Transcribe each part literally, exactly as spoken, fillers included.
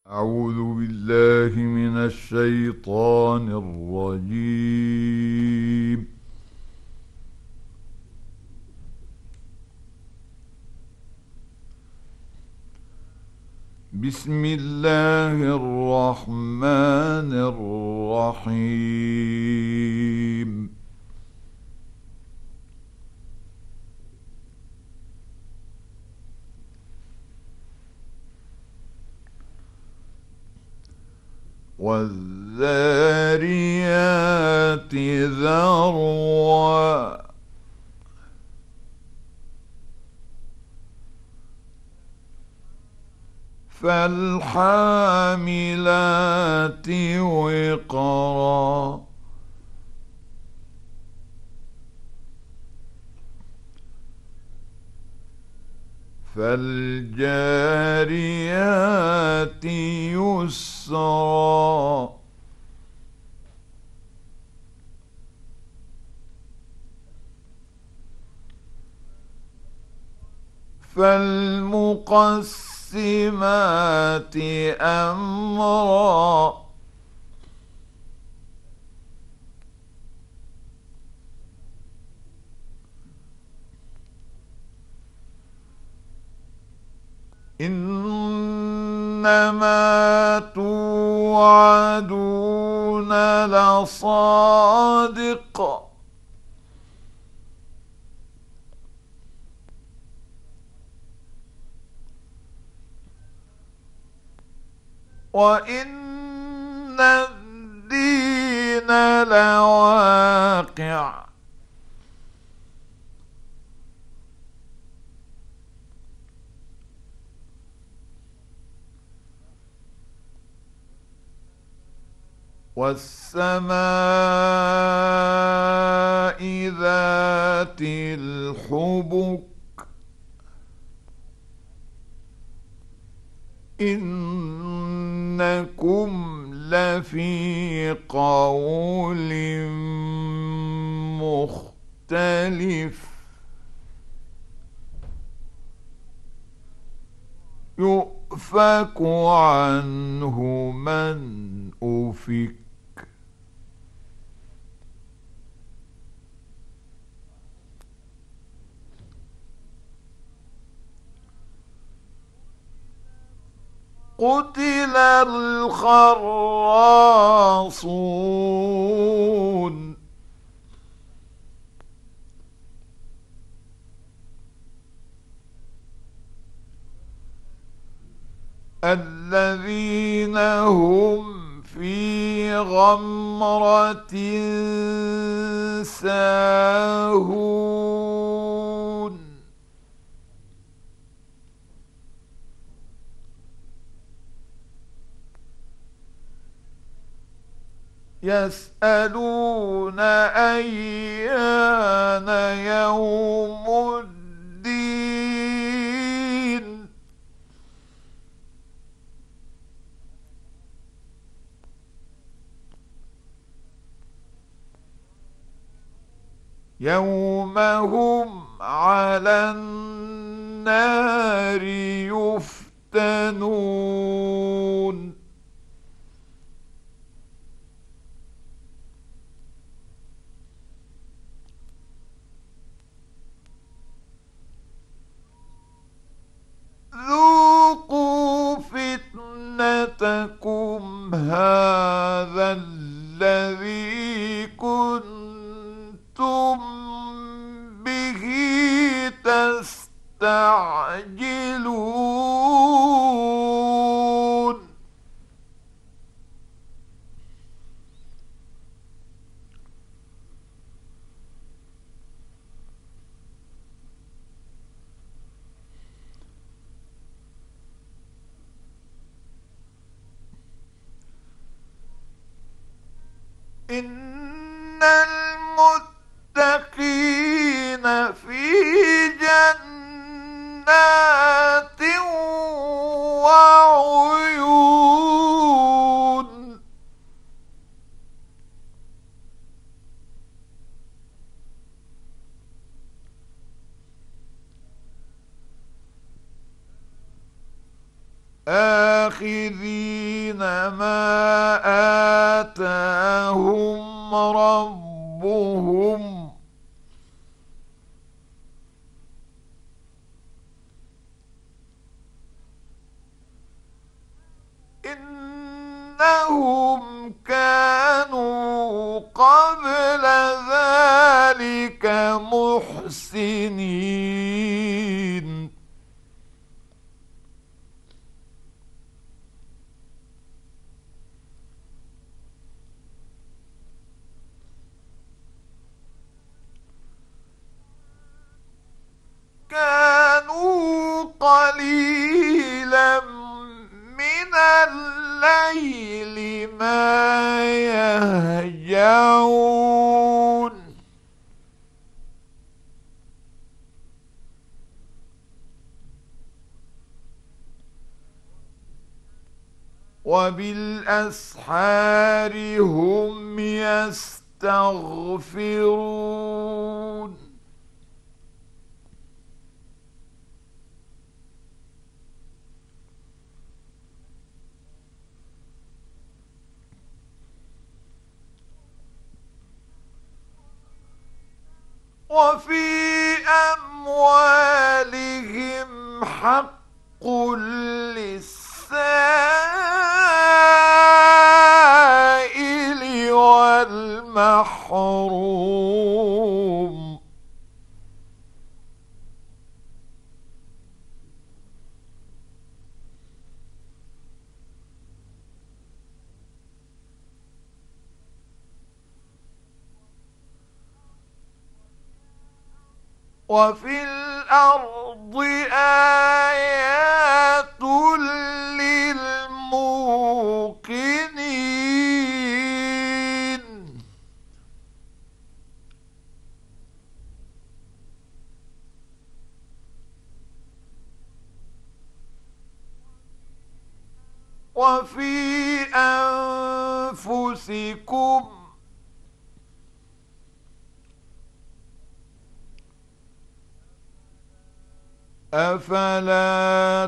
أعوذ بالله من الشيطان الرجيم. بسم الله الرحمن الرحيم. والذاريات ذروا فالحاملات وقرا فالجاريات يسرا فالمقسمات أمرا إنما توعدون لصادق وإن الدين لواقع والسماء ذات الحبك إنكم لفي قول مختلف يؤفك عنه من أفك قتل الخراصون الذين هم في غمرة ساهون يسألون أيان يوم الدين يوم هم على النار يفتنون ذوقوا فتنتكم هذا الذي كنتم به تستعجلون إن المتقين في جنات وعيون آه آخذين ما آتاهم ربهم إنهم كانوا قبل ذلك محسنين كانوا قليلا من الليل ما يهجعون وبالأسحار هم يستغفرون وفي أموالهم حق للسائل والمحروم وفي الأرض آيات للموقنين وفي أنفسكم أفلا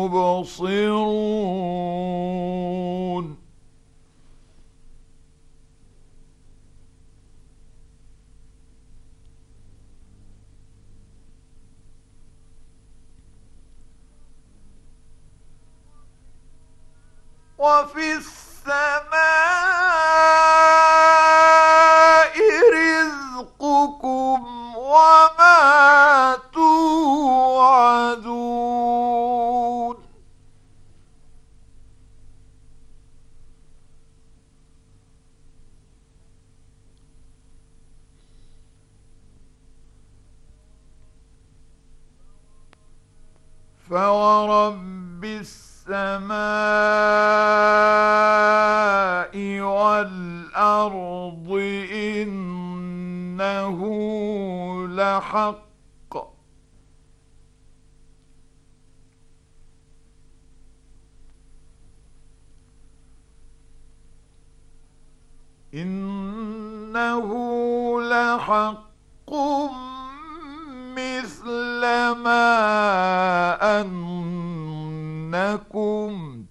تبصرون وفي السماء رزقكم وما توعدون فورب السماء والأرض إنه لحق إنه لحق مثل ما أنكم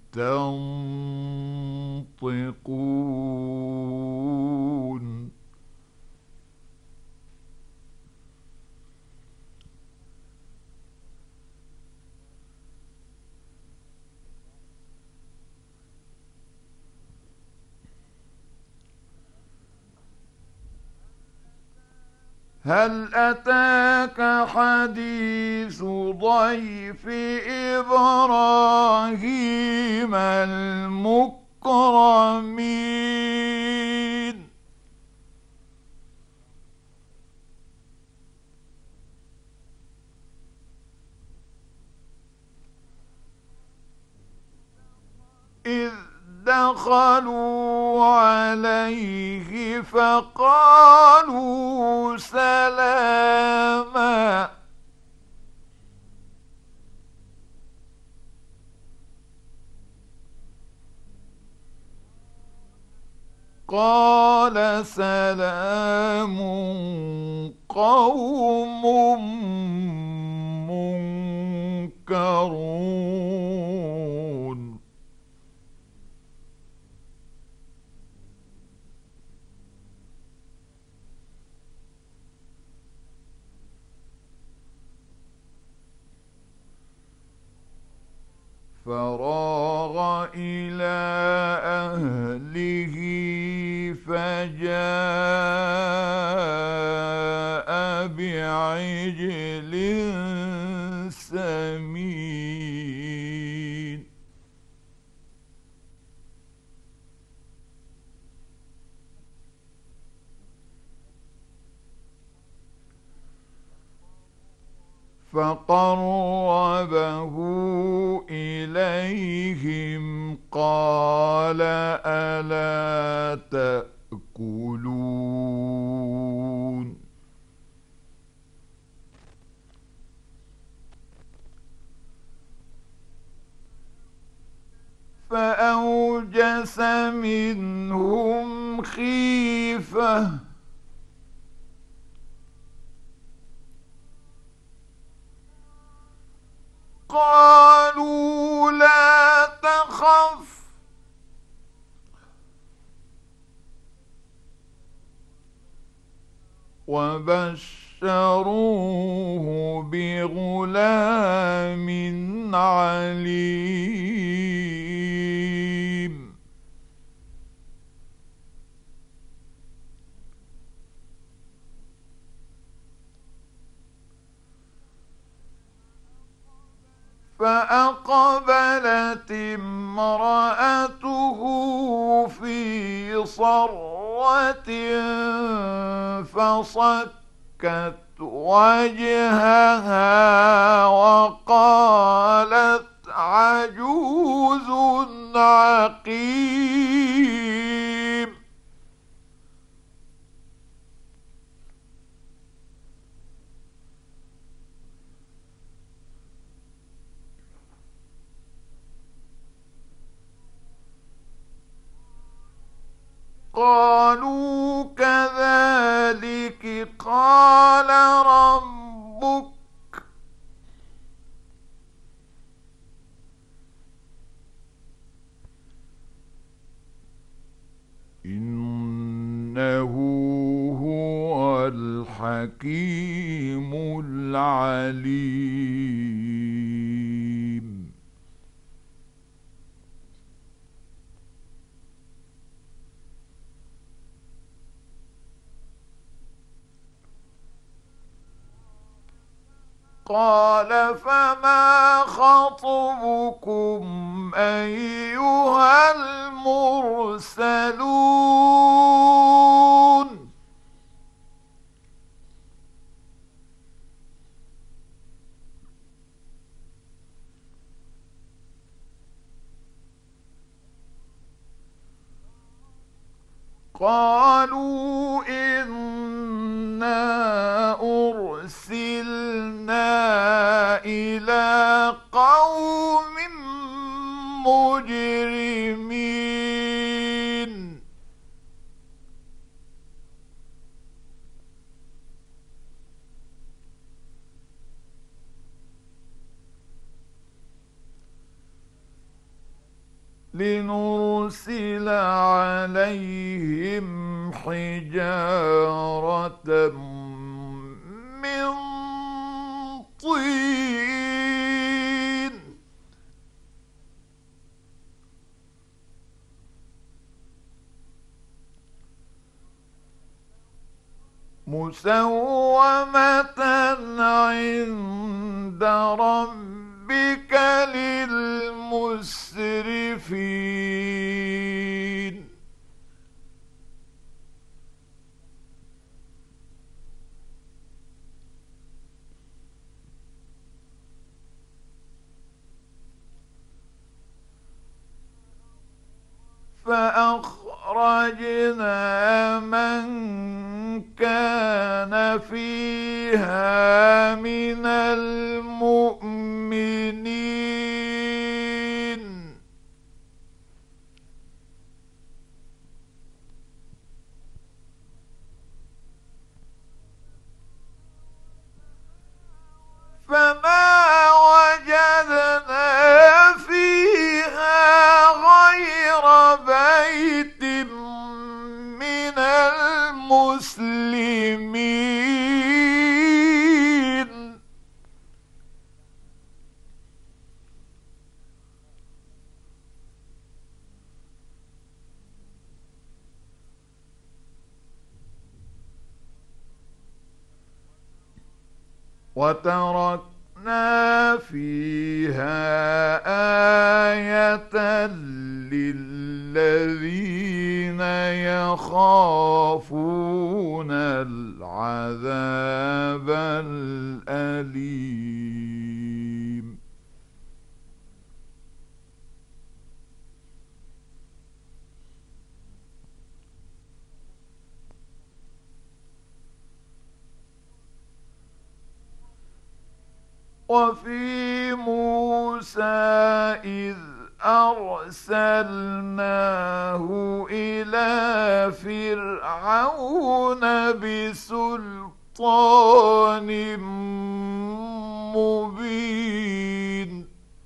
تنطقون هل أتاك حديث ضيف إبراهيم المكرمين إذ دخلوا عليه فقالوا سلاما قال سلام قوم منكرون فراغ إلى أهله فجاء بعجل سمين. فقربه إليهم قال ألا تأكلون. فأوجس منهم خيفة قالوا لا تخف وبشروه بغلام عليم. فأقبلت امرأته في صرة فصكت وجهها وقالت عجوز عقيم. قالوا كذلك قال ربك إنه هو الحكيم العليم. قال فما خطبكم أيها المرسلون. قالوا إنا أرسلنا إلى قوم مجرمين. لنرسل عليهم حجارة من طين مسومة عند ربك للمسرفين. فأخرجنا من كان فيها من المؤمنين. فما وجدنا فيها غير بيت من المسلمين وتركنا فيها آية للذين يخافون العذاب الأليم. وفي موسى إذ أرسلناه إلى فرعون بسلطان مبين.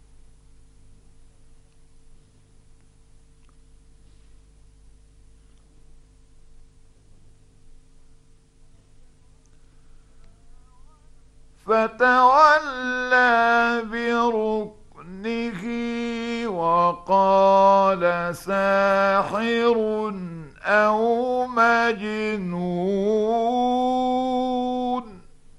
فتولى بركنه وقال ساحر أو مجنون.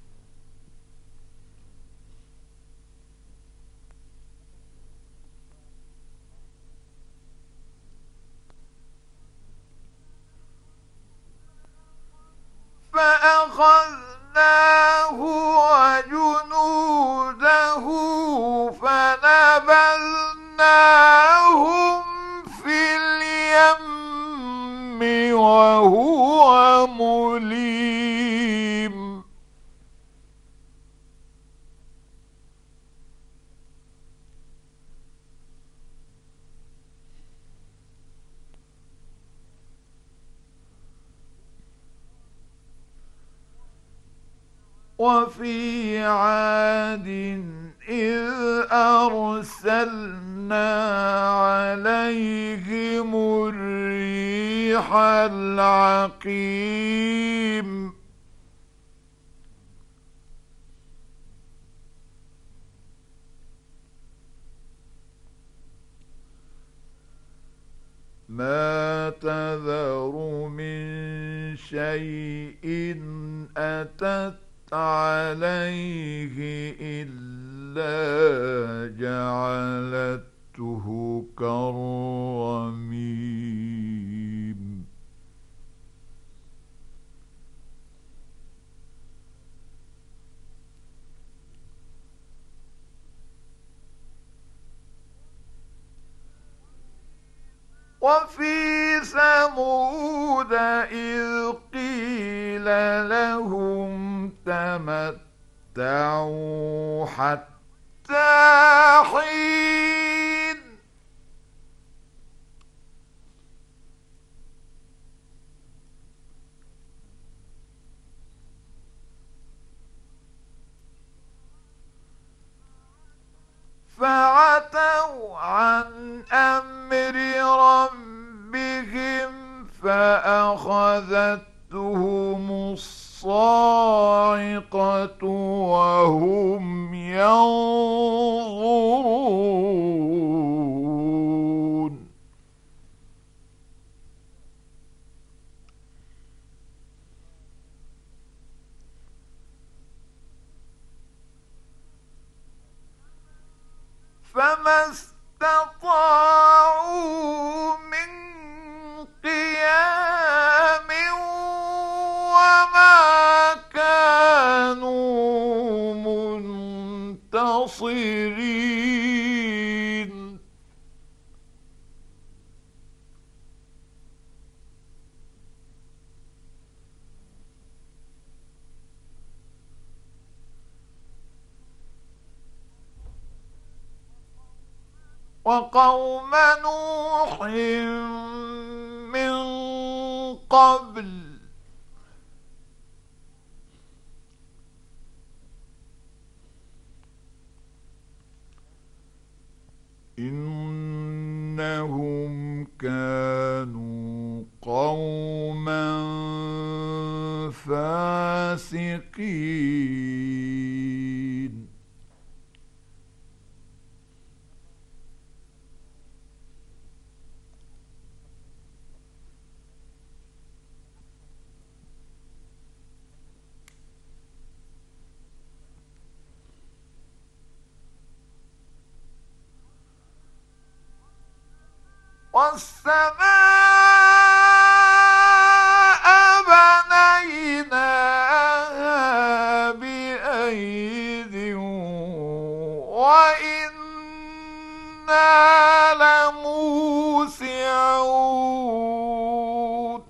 فأخذناه وجنوده فنبذناهم في اليم وهو مليم. وفي عاد إذ أرسلنا عليهم الريح العقيم. ما تذر من شيء أتت عليه إلا جعلته كالرميم. وفي ثمود إذ قيل لهم تمتعوا حتى حين. فعتوا عن أمر ربهم فأخذتهم الصاعقة وهم ينظرون. فما استطاعوا من قيام وما كانوا منتصرين. وقوم نوح من قبل إنهم كانوا قوما فاسقين. والسماء بنيناها بأيد وإنا لموسعون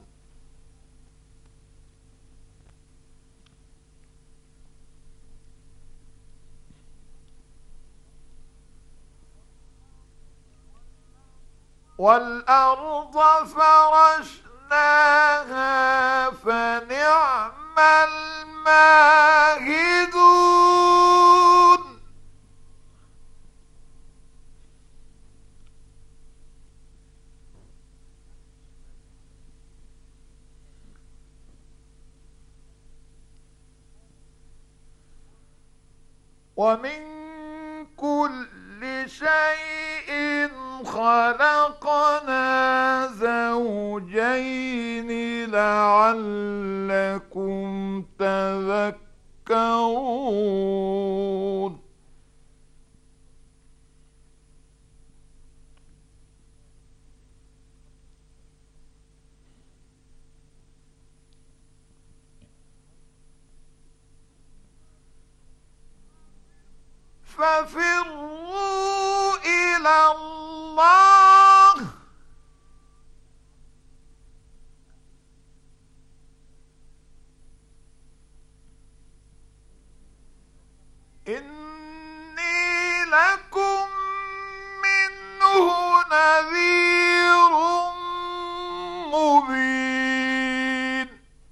والأرض فرشناها فنعم الماهدون ومن كل شيء خلقنا زوجين لعلكم تذكرون ففروا إلى الله إني لكم منه نذير مبين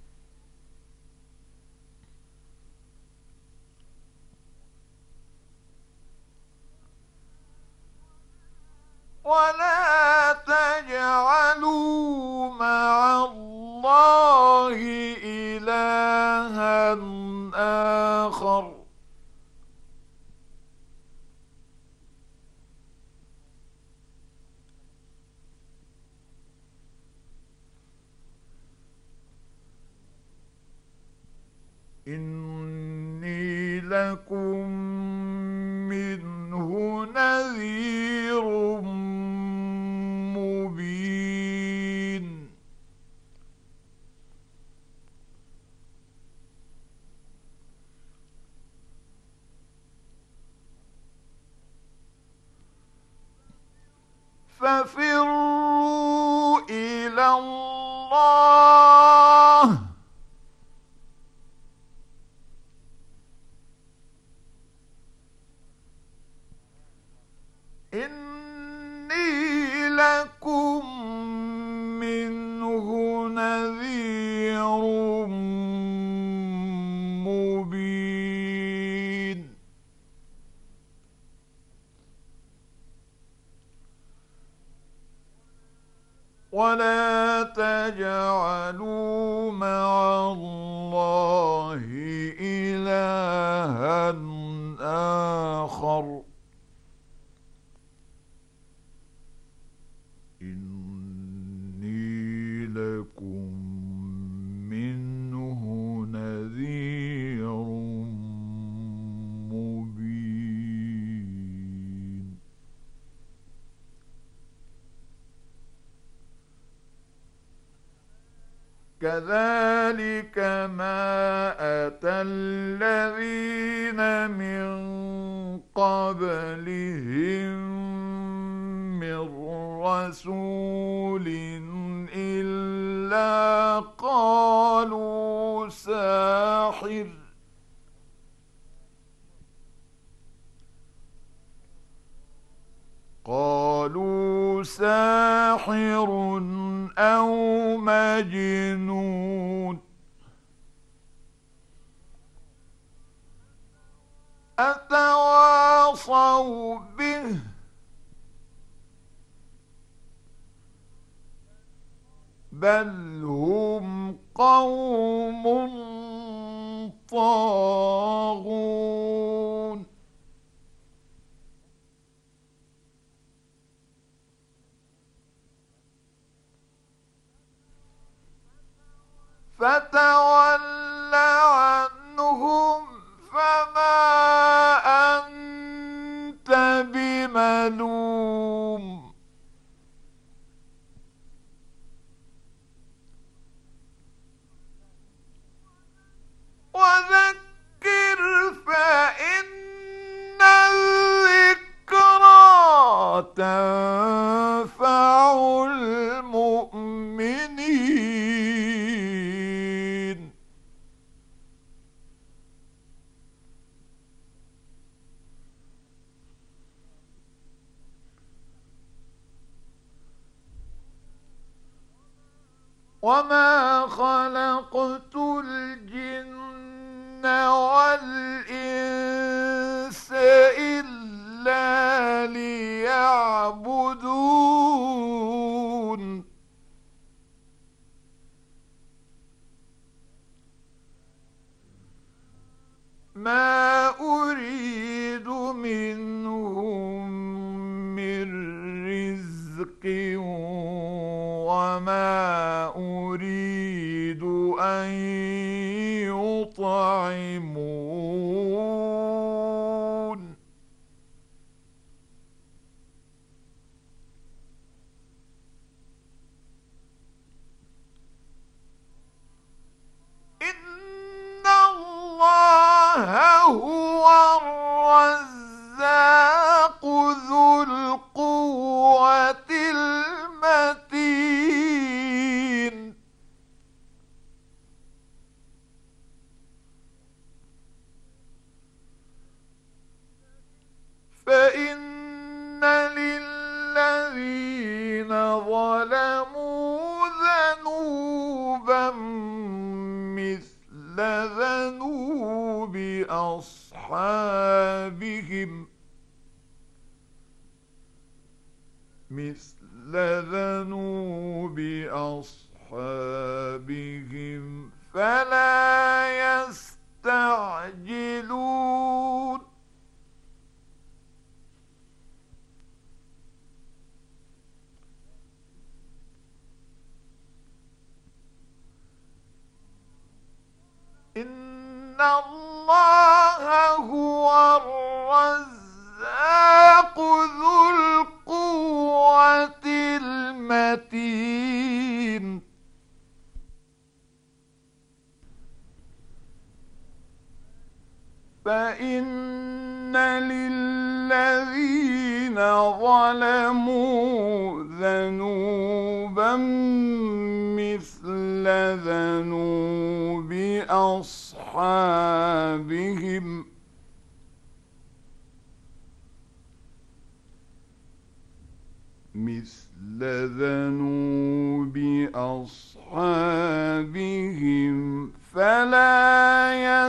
ولا تجعلوا مع الله إلها آخر إني لكم منه نذير مبين ففروا إلى الله إني لكم منه نذير مبين ولا تجعلوا مع الله إلها آخر إني لكم منه نذير مبين كذلك ما أتى الذين من قبلهم من رسول إلا قالوا ساحر قالوا ساحر أو مجنون أتواصوا به بل هم قوم طاغون فتول عنهم فما أنت بملوم المؤمنين. وما خلقت الجن والإنس إلا ليعبدون. ما أريد منهم من رزق وما أريد أن يطعمون. إن الله هو الرزاق ذو القوة المتين. فإن للذين ظلموا ذنوبا مثل ذنوب أصحابهم مثل ذنوب أصحابهم فلا يستعجلون. إن الله هو الرزاق ذو القوة المتين. فإن للذين ظلموا ذنوبا مثل ذنوب أصحابهم مثل ذنوب أصحابهم فلا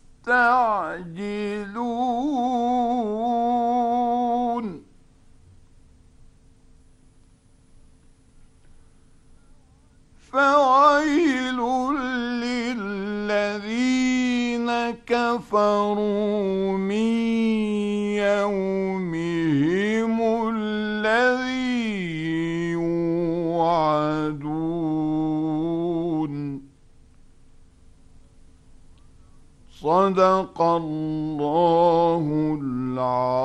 يستعجلون. فويل للذين كفروا من يومهم الذي يوعدون. صدق الله العظيم.